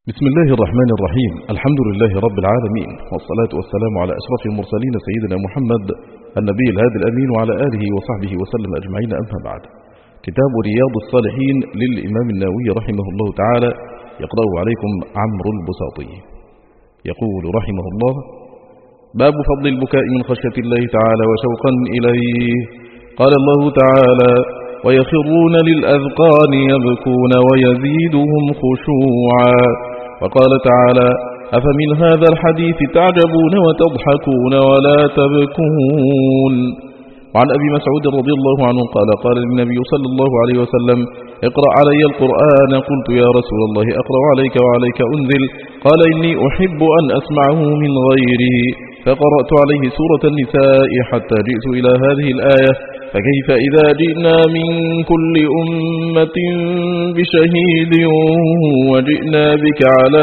بسم الله الرحمن الرحيم. الحمد لله رب العالمين، والصلاة والسلام على أشرف المرسلين سيدنا محمد النبي الهادي الأمين وعلى آله وصحبه وسلم أجمعين، أما بعد. كتاب رياض الصالحين للإمام النووي رحمه الله تعالى، يقرأ عليكم عمرو البساطي. يقول رحمه الله: باب فضل البكاء من خشية الله تعالى وشوقا إليه. قال الله تعالى: ويخرون للأذقان يبكون ويزيدهم خشوعا. وقال تعالى: أفمن هذا الحديث تعجبون وتضحكون ولا تبكون. وعن أبي مسعود رضي الله عنه قال: قال النبي صلى الله عليه وسلم: اقرأ علي القرآن. قلت: يا رسول الله، أقرأ عليك وعليك أنزل؟ قال: إني أحب أن أسمعه من غيري. فقرأت عليه سورة النساء حتى جئت إلى هذه الآية: فكيف إذا جئنا من كل أمة بشهيد وجئنا بك على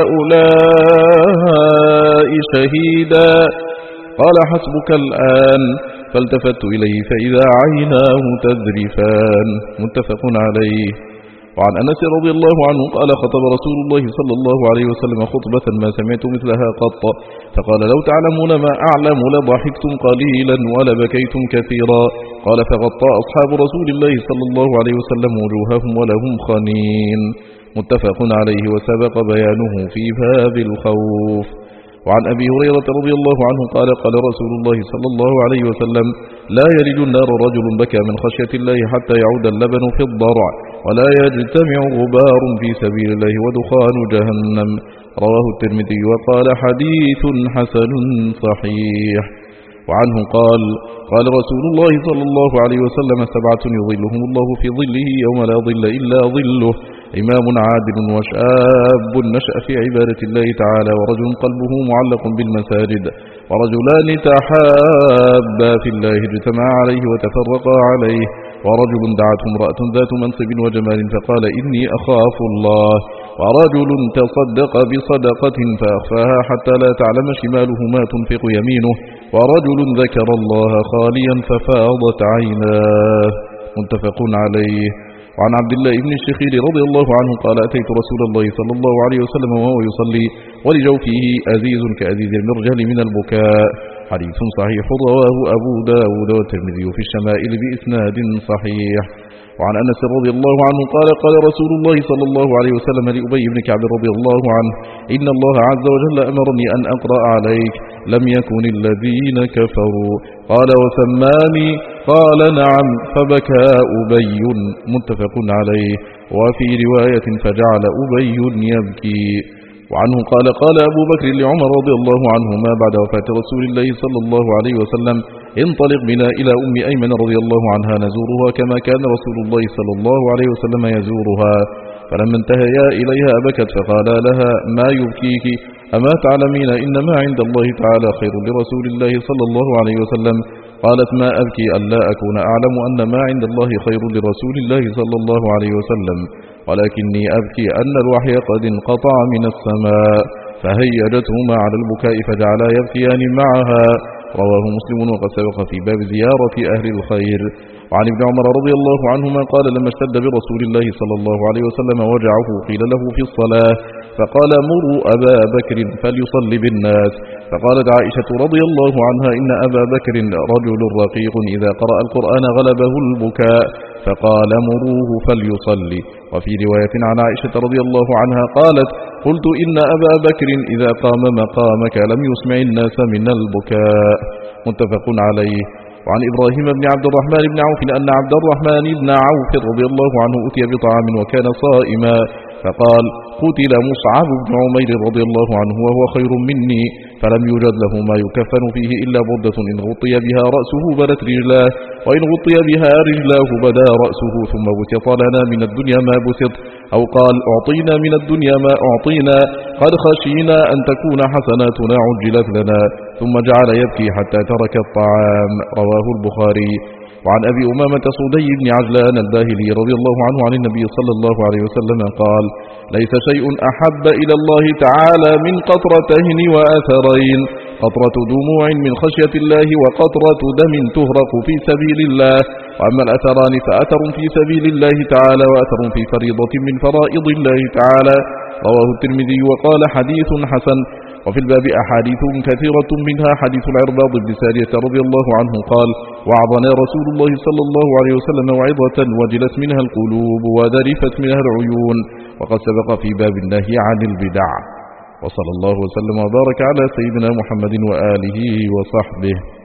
هؤلاء شهيدا. قال: حسبك الآن. فالتفت إليه فإذا عيناه تذرفان. متفق عليه. وعن أنس رضي الله عنه قال: خطب رسول الله صلى الله عليه وسلم خطبة ما سمعت مثلها قط، فقال: لو تعلمون ما أعلم لضحكتم قليلا ولبكيتم كثيرا. قال: فغطى أصحاب رسول الله صلى الله عليه وسلم وجوههم ولهم خنين. متفق عليه، وسبق بيانه في باب الخوف. وعن أبي هريرة رضي الله عنه قال: قال رسول الله صلى الله عليه وسلم: لا يلج النار رجل بكى من خشية الله حتى يعود اللبن في الضرع، ولا يجتمع غبار في سبيل الله ودخان جهنم. رواه الترمذي وقال: حديث حسن صحيح. وعنه قال: قال رسول الله صلى الله عليه وسلم: 7 يظلهم الله في ظله يوم لا ظل إلا ظله: إمام عادل، وشاب نشأ في عبادة الله تعالى، ورجل قلبه معلق بالمساجد، ورجلان تحابا في الله اجتمعا عليه وتفرقا عليه، ورجل دعته امرأة ذات منصب وجمال فقال: إني أخاف الله، ورجل تصدق بصدقة فأخفاها حتى لا تعلم شماله ما تنفق يمينه، ورجل ذكر الله خاليا ففاضت عيناه. متفق عليه. وعن عبد الله بن الشخير رضي الله عنه قال: أتيت رسول الله صلى الله عليه وسلم وهو يصلي ولجوفه أزيز كأزيز المرجل من البكاء. حديث صحيح رواه أبو داود والترمذي في الشمائل بإسناد صحيح. وعن أنس رضي الله عنه قال: قال رسول الله صلى الله عليه وسلم لأبي بن كعب رضي الله عنه: إن الله عز وجل أمرني أن أقرأ عليك لم يكن الذين كفروا. قال: وسماني؟ قال: نعم. فبكى أبي. متفق عليه. وفي رواية: فجعل أبي يبكي. وعنه قال: قال أبو بكر لعمر رضي الله عنهما بعد وفاة رسول الله صلى الله عليه وسلم: انطلق بنا إلى أم أيمن رضي الله عنها نزورها كما كان رسول الله صلى الله عليه وسلم يزورها. فلما انتهيا إليها بكت، فقالا لها: ما يبكيك؟ أما تعلمين إن ما عند الله تعالى خير لرسول الله صلى الله عليه وسلم؟ قالت: ما أبكي ألا أكون أعلم أن ما عند الله خير لرسول الله صلى الله عليه وسلم، ولكني أبكي أن الوحي قد انقطع من السماء. فهيجتهما على البكاء فجعلا يبكيان معها. رواه مسلم وقد سبق في باب زيارة أهل الخير. وعن ابن عمر رضي الله عنهما قال: لما اشتد برسول الله صلى الله عليه وسلم وجعه قيل له في الصلاة فقال: مروا أبا بكر فليصلي بالناس. فقالت عائشة رضي الله عنها: إن أبا بكر رجل رقيق إذا قرأ القرآن غلبه البكاء، فقال: مروه فليصلي. وفي رواية عن عائشة رضي الله عنها قالت: قلت: إن أبا بكر إذا قام مقامك لم يسمع الناس من البكاء. متفق عليه. وعن إبراهيم بن عبد الرحمن بن عوف أن عبد الرحمن بن عوف رضي الله عنه أتي بطعام وكان صائما، فقال: قتل مصعب بن عمير رضي الله عنه وهو خير مني، فلم يوجد له ما يكفن فيه إلا بردة إن غطي بها رأسه بدت رجلاه، وإن غطي بها رجلاه بدا رأسه، ثم بسط لنا من الدنيا ما بسط، أو قال: أعطينا من الدنيا ما أعطينا، قد خشينا أن تكون حسناتنا عجلت لنا، ثم جعل يبكي حتى ترك الطعام. رواه البخاري. وعن أبي أمامة صدي بن عجلان الباهلي رضي الله عنه عن النبي صلى الله عليه وسلم قال: ليس شيء أحب إلى الله تعالى من قطرتين وأثرين: قطرة دموع من خشية الله، وقطرة دم تهرق في سبيل الله. وأما الأثران فأثر في سبيل الله تعالى، وأثر في فريضة من فرائض الله تعالى، رواه الترمذي وقال حديث حسن. وفي الباب أحاديث كثيرة منها حديث العرباض بن سارية رضي الله عنه قال: وعظنا رسول الله صلى الله عليه وسلم موعظة وجلت منها القلوب وذرفت منها العيون، وقد سبق في باب النهي عن البدع. وصلى الله وسلم وبارك على سيدنا محمد وآله وصحبه.